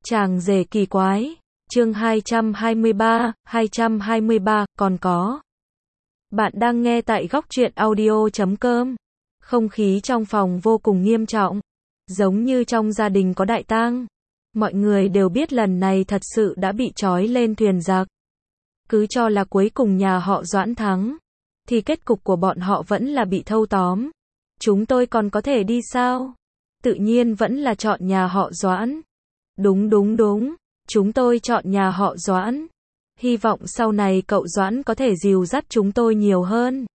Chàng rể kỳ quái, chương 223, còn có. Bạn đang nghe tại góc truyện audio.com. Không khí trong phòng vô cùng nghiêm trọng, giống như trong gia đình có đại tang. Mọi người đều biết lần này thật sự đã bị trói lên thuyền giặc. Cứ cho là cuối cùng nhà họ Doãn thắng, thì kết cục của bọn họ vẫn là bị thâu tóm. Chúng tôi còn có thể đi sao? Tự nhiên vẫn là chọn nhà họ Doãn. Đúng, chúng tôi chọn nhà họ Doãn. Hy vọng sau này cậu Doãn có thể dìu dắt chúng tôi nhiều hơn.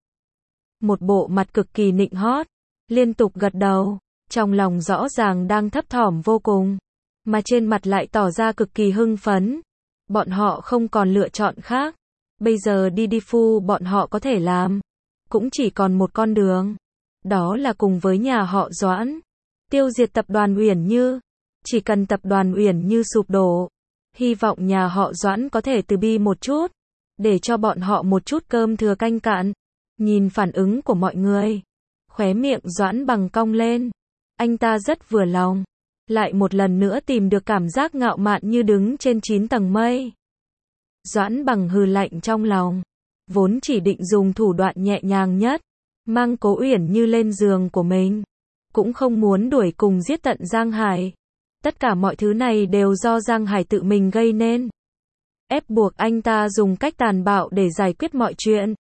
Một bộ mặt cực kỳ nịnh hót, liên tục gật đầu, trong lòng rõ ràng đang thấp thỏm vô cùng, mà trên mặt lại tỏ ra cực kỳ hưng phấn. Bọn họ không còn lựa chọn khác. Bây giờ đi phu bọn họ có thể làm, cũng chỉ còn một con đường. Đó là cùng với nhà họ Doãn, tiêu diệt tập đoàn Uyển Như. Chỉ cần tập đoàn Uyển Như sụp đổ, hy vọng nhà họ Doãn có thể từ bi một chút, để cho bọn họ một chút cơm thừa canh cạn. Nhìn phản ứng của mọi người, khóe miệng Doãn Bằng cong lên. Anh ta rất vừa lòng, lại một lần nữa tìm được cảm giác ngạo mạn như đứng trên 9 tầng mây. Doãn Bằng hừ lạnh trong lòng, vốn chỉ định dùng thủ đoạn nhẹ nhàng nhất, mang Cố Uyển Như lên giường của mình, cũng không muốn đuổi cùng giết tận Giang Hải. Tất cả mọi thứ này đều do Giang Hải tự mình gây nên, ép buộc anh ta dùng cách tàn bạo để giải quyết mọi chuyện.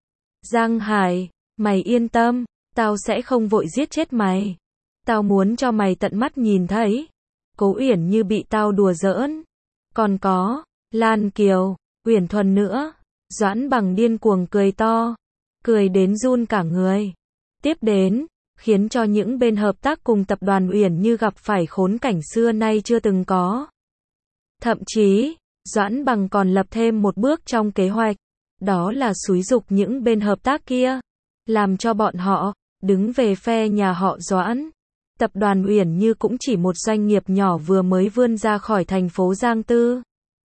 Giang Hải, mày yên tâm, tao sẽ không vội giết chết mày. Tao muốn cho mày tận mắt nhìn thấy Cố Uyển Như bị tao đùa giỡn. Còn có Lan Kiều, Uyển Thuần nữa. Doãn Bằng điên cuồng cười to, cười đến run cả người. Tiếp đến, khiến cho những bên hợp tác cùng tập đoàn Uyển Như gặp phải khốn cảnh xưa nay chưa từng có. Thậm chí, Doãn Bằng còn lập thêm một bước trong kế hoạch, đó là xúi giục những bên hợp tác kia, làm cho bọn họ đứng về phe nhà họ Doãn. Tập đoàn Uyển Như cũng chỉ một doanh nghiệp nhỏ vừa mới vươn ra khỏi thành phố Giang Tư,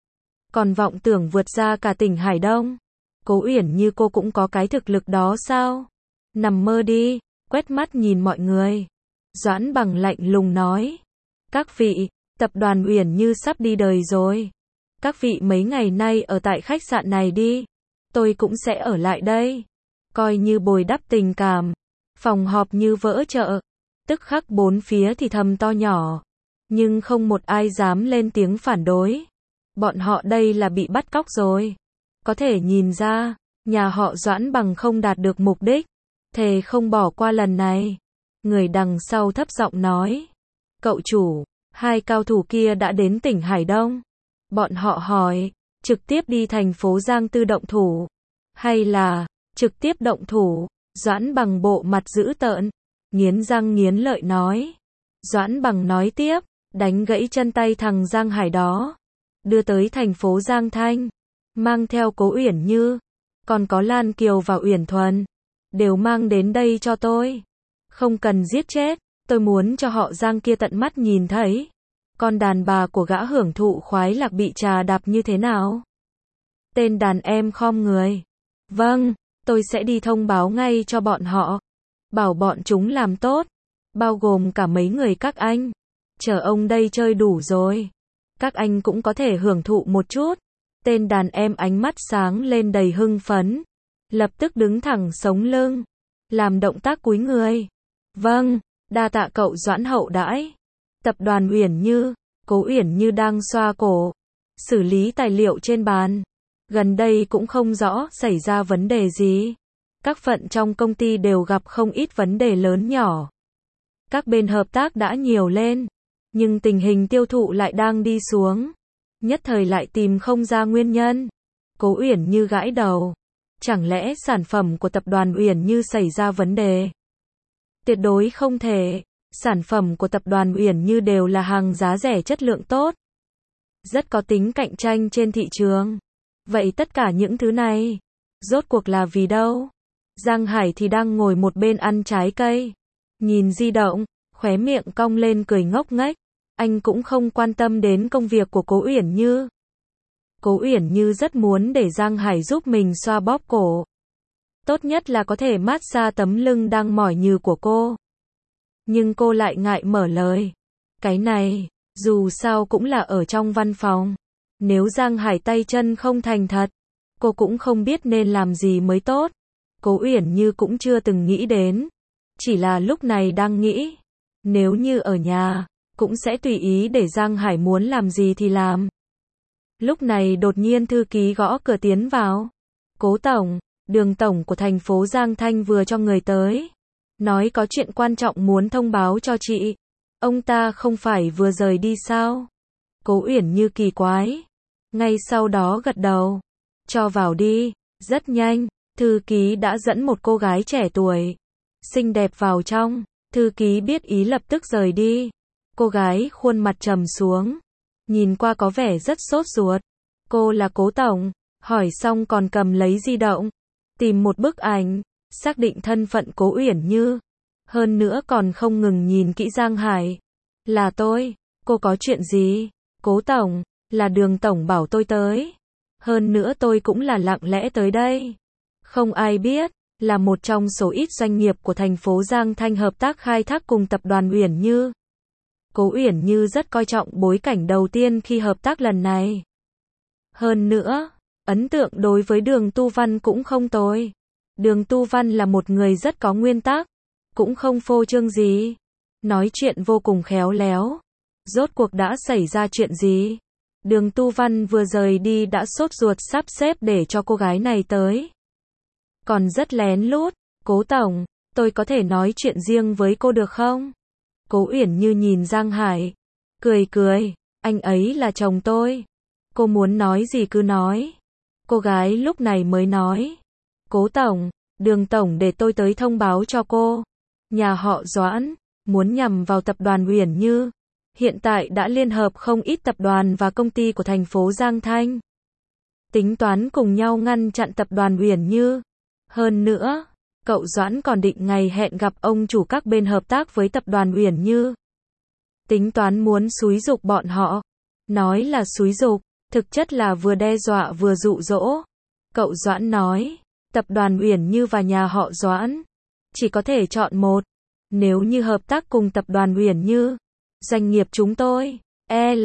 còn vọng tưởng vượt ra cả tỉnh Hải Đông. Cố Uyển Như cô cũng có cái thực lực đó sao? Nằm mơ đi. Quét mắt nhìn mọi người, Doãn Bằng lạnh lùng nói: các vị, tập đoàn Uyển Như sắp đi đời rồi. Các vị mấy ngày nay ở tại khách sạn này đi, tôi cũng sẽ ở lại đây, coi như bồi đắp tình cảm. Phòng họp như vỡ chợ, tức khắc bốn phía thì thầm to nhỏ, nhưng không một ai dám lên tiếng phản đối. Bọn họ đây là bị bắt cóc rồi. Có thể nhìn ra, nhà họ Doãn Bằng không đạt được mục đích, thề không bỏ qua lần này. Người đằng sau thấp giọng nói: cậu chủ, hai cao thủ kia đã đến tỉnh Hải Đông. Bọn họ hỏi, trực tiếp đi thành phố Giang Tư động thủ, hay là trực tiếp động thủ? Doãn Bằng bộ mặt dữ tợn, nghiến răng nghiến lợi nói. Doãn Bằng nói tiếp, đánh gãy chân tay thằng Giang Hải đó, đưa tới thành phố Giang Thanh, mang theo Cố Uyển Như, còn có Lan Kiều và Uyển Thuần, đều mang đến đây cho tôi. Không cần giết chết, tôi muốn cho họ Giang kia tận mắt nhìn thấy con đàn bà của gã hưởng thụ khoái lạc bị trà đạp như thế nào. Tên đàn em khom người. Vâng, tôi sẽ đi thông báo ngay cho bọn họ, bảo bọn chúng làm tốt, bao gồm cả mấy người các anh. Chờ ông đây chơi đủ rồi, các anh cũng có thể hưởng thụ một chút. Tên đàn em ánh mắt sáng lên đầy hưng phấn, lập tức đứng thẳng sống lưng, làm động tác cúi người. Vâng, đa tạ cậu Doãn hậu đãi. Tập đoàn Uyển Như, Cố Uyển Như đang xoa cổ, xử lý tài liệu trên bàn. Gần đây cũng không rõ xảy ra vấn đề gì. Các phận trong công ty đều gặp không ít vấn đề lớn nhỏ. Các bên hợp tác đã nhiều lên, nhưng tình hình tiêu thụ lại đang đi xuống. Nhất thời lại tìm không ra nguyên nhân. Cố Uyển Như gãi đầu. Chẳng lẽ sản phẩm của tập đoàn Uyển Như xảy ra vấn đề? Tuyệt đối không thể. Sản phẩm của tập đoàn Uyển Như đều là hàng giá rẻ chất lượng tốt, rất có tính cạnh tranh trên thị trường. Vậy tất cả những thứ này, rốt cuộc là vì đâu? Giang Hải thì đang ngồi một bên ăn trái cây, nhìn di động, khóe miệng cong lên cười ngốc nghếch. Anh cũng không quan tâm đến công việc của Cố Uyển Như. Cố Uyển Như rất muốn để Giang Hải giúp mình xoa bóp cổ. Tốt nhất là có thể massage tấm lưng đang mỏi nhừ của cô. Nhưng cô lại ngại mở lời. Cái này, Dù sao cũng là ở trong văn phòng. Nếu Giang Hải tay chân không thành thật, cô cũng không biết nên làm gì mới tốt. Cố Uyển Như cũng chưa từng nghĩ đến. Chỉ là lúc này đang nghĩ. Nếu như ở nhà, cũng sẽ tùy ý để Giang Hải muốn làm gì thì làm. Lúc này đột nhiên thư ký gõ cửa tiến vào. Cố tổng, Đường tổng của thành phố Giang Thanh vừa cho người tới. Nói có chuyện quan trọng muốn thông báo cho chị. Ông ta không phải vừa rời đi sao? Cố Uyển Như kỳ quái. Ngay sau đó gật đầu. Cho vào đi. Rất nhanh, thư ký đã dẫn một cô gái trẻ tuổi, xinh đẹp vào trong. Thư ký biết ý lập tức rời đi. Cô gái khuôn mặt trầm xuống. Nhìn qua có vẻ rất sốt ruột. Cô là Cố tổng. Hỏi xong còn cầm lấy di động. Tìm một bức ảnh. Xác định thân phận Cố Uyển Như. Hơn nữa còn không ngừng nhìn kỹ Giang Hải. Là tôi. Cô có chuyện gì? Cố tổng, là Đường tổng bảo tôi tới. Hơn nữa tôi cũng là lặng lẽ tới đây. Không ai biết, là một trong số ít doanh nghiệp của thành phố Giang Thanh hợp tác khai thác cùng tập đoàn Uyển Như. Cố Uyển Như rất coi trọng bối cảnh đầu tiên khi hợp tác lần này. Hơn nữa, ấn tượng đối với Đường Tu Văn cũng không tồi. Đường Tu Văn là một người rất có nguyên tắc, cũng không phô trương gì. Nói chuyện vô cùng khéo léo. Rốt cuộc đã xảy ra chuyện gì? Đường Tu Văn vừa rời đi đã sốt ruột sắp xếp để cho cô gái này tới. Còn rất lén lút. Cố tổng, tôi có thể nói chuyện riêng với cô được không? Cố Uyển Như nhìn Giang Hải. Cười cười, anh ấy là chồng tôi. Cô muốn nói gì cứ nói. Cô gái lúc này mới nói. Cố tổng, Đường tổng để tôi tới thông báo cho cô. Nhà họ Doãn, muốn nhằm vào tập đoàn Uyển Như. Hiện tại đã liên hợp không ít tập đoàn và công ty của thành phố Giang Thanh. Tính toán cùng nhau ngăn chặn tập đoàn Uyển Như. Hơn nữa, cậu Doãn còn định ngày hẹn gặp ông chủ các bên hợp tác với tập đoàn Uyển Như. Tính toán muốn xúi giục bọn họ. Nói là xúi giục, thực chất là vừa đe dọa vừa dụ dỗ. Cậu Doãn nói, tập đoàn Uyển Như và nhà họ Doãn chỉ có thể chọn một. Nếu như hợp tác cùng tập đoàn Uyển Như, doanh nghiệp chúng tôi, e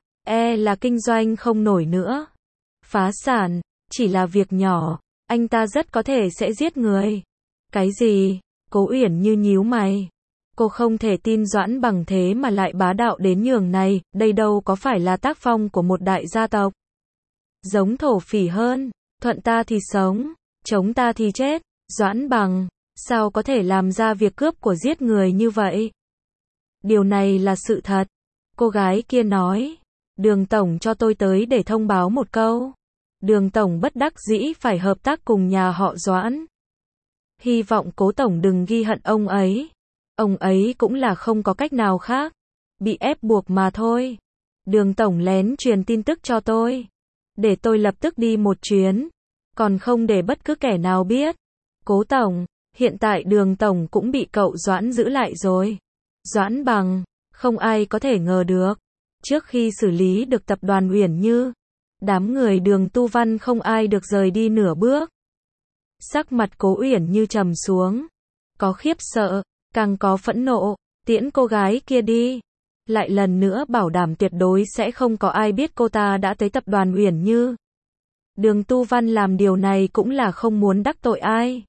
là kinh doanh không nổi nữa. Phá sản, chỉ là việc nhỏ, anh ta rất có thể sẽ giết người. Cái gì? Cố Uyển Như nhíu mày. Cô không thể tin Doãn bằng thế mà lại bá đạo đến nhường này, đây đâu có phải là tác phong của một đại gia tộc. Giống thổ phỉ hơn, thuận ta thì sống, chống ta thì chết. Doãn Bằng, sao có thể làm ra việc cướp của giết người như vậy? Điều này là sự thật. Cô gái kia nói. Đường tổng cho tôi tới để thông báo một câu. Đường tổng bất đắc dĩ phải hợp tác cùng nhà họ Doãn. Hy vọng Cố tổng đừng ghi hận ông ấy. Ông ấy cũng là không có cách nào khác. Bị ép buộc mà thôi. Đường tổng lén truyền tin tức cho tôi. Để tôi lập tức đi một chuyến. Còn không để bất cứ kẻ nào biết. Cố tổng, hiện tại Đường tổng cũng bị cậu Doãn giữ lại rồi. Doãn Bằng, không ai có thể ngờ được. Trước khi xử lý được tập đoàn Uyển Như, đám người Đường Tu Văn không ai được rời đi nửa bước. Sắc mặt Cố Uyển Như trầm xuống. Có khiếp sợ, càng có phẫn nộ. Tiễn cô gái kia đi. Lại lần nữa bảo đảm tuyệt đối sẽ không có ai biết cô ta đã tới tập đoàn Uyển Như. Đường Tu Văn làm điều này cũng là không muốn đắc tội ai.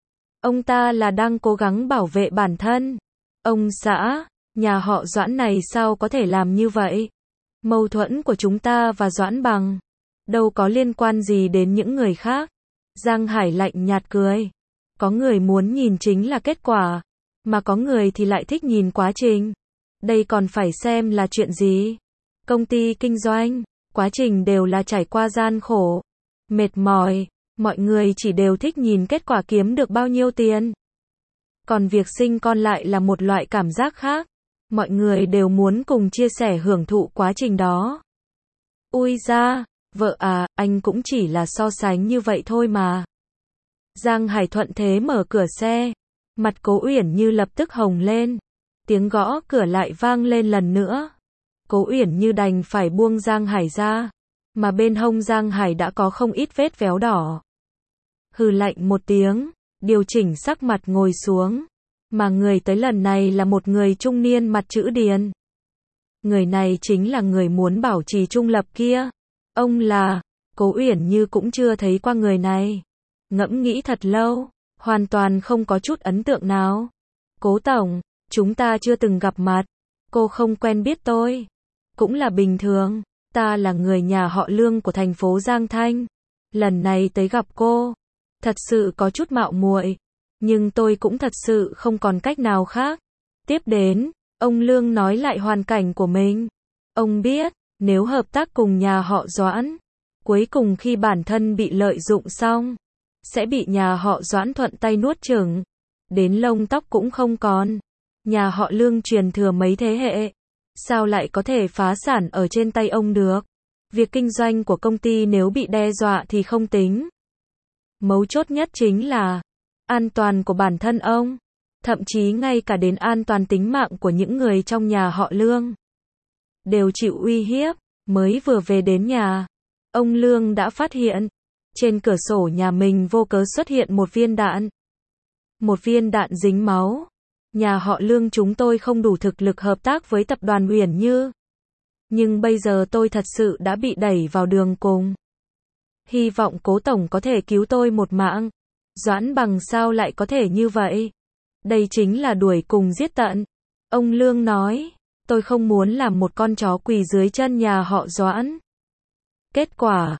Ông ta là đang cố gắng bảo vệ bản thân. Ông xã, nhà họ Doãn này sao có thể làm như vậy? Mâu thuẫn của chúng ta và Doãn Bằng đâu có liên quan gì đến những người khác. Giang Hải lạnh nhạt cười. Có người muốn nhìn chính là kết quả, mà có người thì lại thích nhìn quá trình. Đây còn phải xem là chuyện gì. Công ty kinh doanh, quá trình đều là trải qua gian khổ, mệt mỏi. Mọi người chỉ đều thích nhìn kết quả kiếm được bao nhiêu tiền. Còn việc sinh con lại là một loại cảm giác khác. Mọi người đều muốn cùng chia sẻ hưởng thụ quá trình đó. Ui da, vợ à, anh cũng chỉ là so sánh như vậy thôi mà. Giang Hải thuận thế mở cửa xe. Mặt Cố Uyển Như lập tức hồng lên. Tiếng gõ cửa lại vang lên lần nữa. Cố Uyển Như đành phải buông Giang Hải ra. Mà bên hông Giang Hải đã có không ít vết véo đỏ. Hừ lạnh một tiếng, điều chỉnh sắc mặt ngồi xuống. Mà người tới lần này là một người trung niên mặt chữ điền. Người này chính là người muốn bảo trì trung lập kia. Ông là, Cố Uyển Như cũng chưa thấy qua người này. Ngẫm nghĩ thật lâu, hoàn toàn không có chút ấn tượng nào. Cố tổng, chúng ta chưa từng gặp mặt. Cô không quen biết tôi. Cũng là bình thường, ta là người nhà họ Lương của thành phố Giang Thanh. Lần này tới gặp cô, thật sự có chút mạo muội, nhưng tôi cũng thật sự không còn cách nào khác. Tiếp đến, ông Lương nói lại hoàn cảnh của mình. Ông biết, nếu hợp tác cùng nhà họ Doãn, cuối cùng khi bản thân bị lợi dụng xong, sẽ bị nhà họ Doãn thuận tay nuốt chửng, đến lông tóc cũng không còn. Nhà họ Lương truyền thừa mấy thế hệ, sao lại có thể phá sản ở trên tay ông được? Việc kinh doanh của công ty nếu bị đe dọa thì không tính. Mấu chốt nhất chính là an toàn của bản thân ông, thậm chí ngay cả đến an toàn tính mạng của những người trong nhà họ Lương đều chịu uy hiếp. Mới vừa về đến nhà, ông Lương đã phát hiện trên cửa sổ nhà mình vô cớ xuất hiện một viên đạn. Một viên đạn dính máu. Nhà họ Lương chúng tôi không đủ thực lực hợp tác với tập đoàn Uyển Như. Nhưng bây giờ tôi thật sự đã bị đẩy vào đường cùng. Hy vọng Cố tổng có thể cứu tôi một mạng. Doãn Bằng sao lại có thể như vậy? Đây chính là đuổi cùng giết tận. Ông Lương nói, tôi không muốn làm một con chó quỳ dưới chân nhà họ Doãn. Kết quả,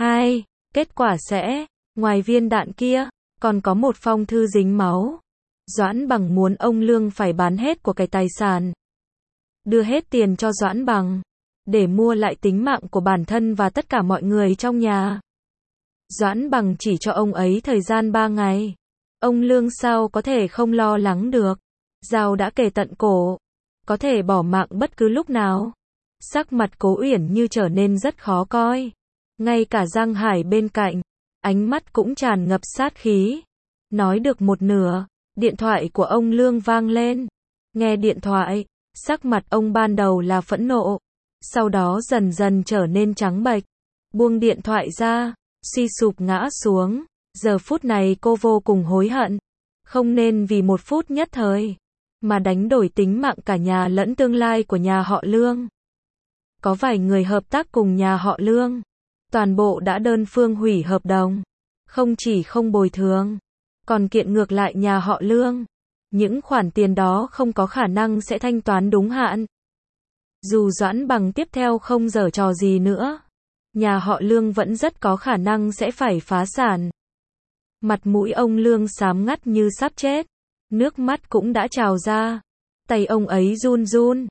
kết quả sẽ, ngoài viên đạn kia, còn có một phong thư dính máu. Doãn Bằng muốn ông Lương phải bán hết của cải tài sản, đưa hết tiền cho Doãn Bằng, để mua lại tính mạng của bản thân và tất cả mọi người trong nhà. Doãn Bằng chỉ cho ông ấy thời gian 3 ngày. Ông Lương sao có thể không lo lắng được. Dao đã kề tận cổ, có thể bỏ mạng bất cứ lúc nào. Sắc mặt Cố Uyển Như trở nên rất khó coi. Ngay cả Giang Hải bên cạnh, ánh mắt cũng tràn ngập sát khí. Nói được một nửa, điện thoại của ông Lương vang lên. Nghe điện thoại, sắc mặt ông ban đầu là phẫn nộ, sau đó dần dần trở nên trắng bệch. Buông điện thoại ra, suy sụp ngã xuống. Giờ phút này cô vô cùng hối hận. Không nên vì một phút nhất thời mà đánh đổi tính mạng cả nhà lẫn tương lai của nhà họ Lương. Có vài người hợp tác cùng nhà họ Lương, toàn bộ đã đơn phương hủy hợp đồng. Không chỉ không bồi thường, còn kiện ngược lại nhà họ Lương. Những khoản tiền đó không có khả năng sẽ thanh toán đúng hạn. Dù Doãn Bằng tiếp theo không giở trò gì nữa, nhà họ Lương vẫn rất có khả năng sẽ phải phá sản. Mặt mũi ông Lương xám ngắt như sắp chết, nước mắt cũng đã trào ra. Tay ông ấy run run.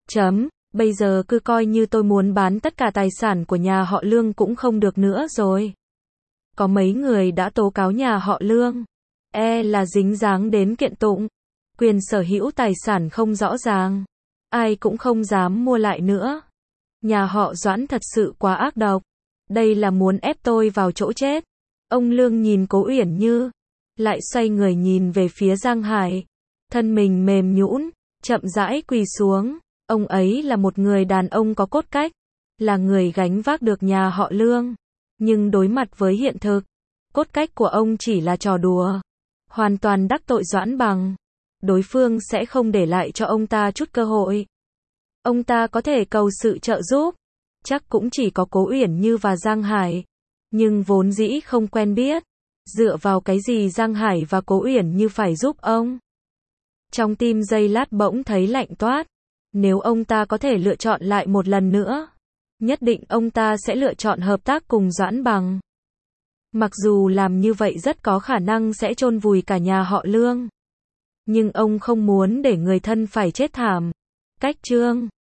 Bây giờ cứ coi như tôi muốn bán tất cả tài sản của nhà họ Lương cũng không được nữa rồi. Có mấy người đã tố cáo nhà họ Lương, là dính dáng đến kiện tụng, quyền sở hữu tài sản không rõ ràng. Ai cũng không dám mua lại nữa. Nhà họ Doãn thật sự quá ác độc. Đây là muốn ép tôi vào chỗ chết. Ông Lương nhìn Cố Uyển Như, lại xoay người nhìn về phía Giang Hải. Thân mình mềm nhũn, chậm rãi quỳ xuống. Ông ấy là một người đàn ông có cốt cách, là người gánh vác được nhà họ Lương. Nhưng đối mặt với hiện thực, cốt cách của ông chỉ là trò đùa. Hoàn toàn đắc tội Doãn Bằng. Đối phương sẽ không để lại cho ông ta chút cơ hội. Ông ta có thể cầu sự trợ giúp, chắc cũng chỉ có Cố Uyển Như và Giang Hải. Nhưng vốn dĩ không quen biết, dựa vào cái gì Giang Hải và Cố Uyển Như phải giúp ông? Trong tim giây lát bỗng thấy lạnh toát. Nếu ông ta có thể lựa chọn lại một lần nữa, nhất định ông ta sẽ lựa chọn hợp tác cùng Doãn Bằng. Mặc dù làm như vậy rất có khả năng sẽ chôn vùi cả nhà họ Lương. Nhưng ông không muốn để người thân phải chết thảm. Cách chương